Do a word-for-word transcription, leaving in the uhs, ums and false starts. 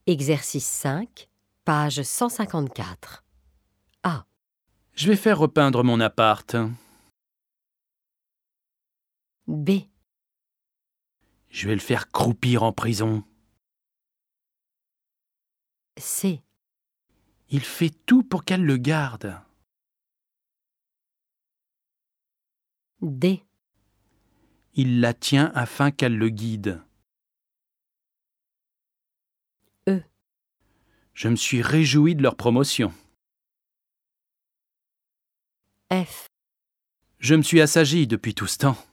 Exercice cinq, page cent cinquante-quatre. A. Je vais faire repeindre mon appart. B. Je vais le faire croupir en prison. C. Il fait tout pour qu'elle le garde. D. Il la tient afin qu'elle le guide. E. Je me suis réjoui de leur promotion. F. Je me suis assagi depuis tout ce temps.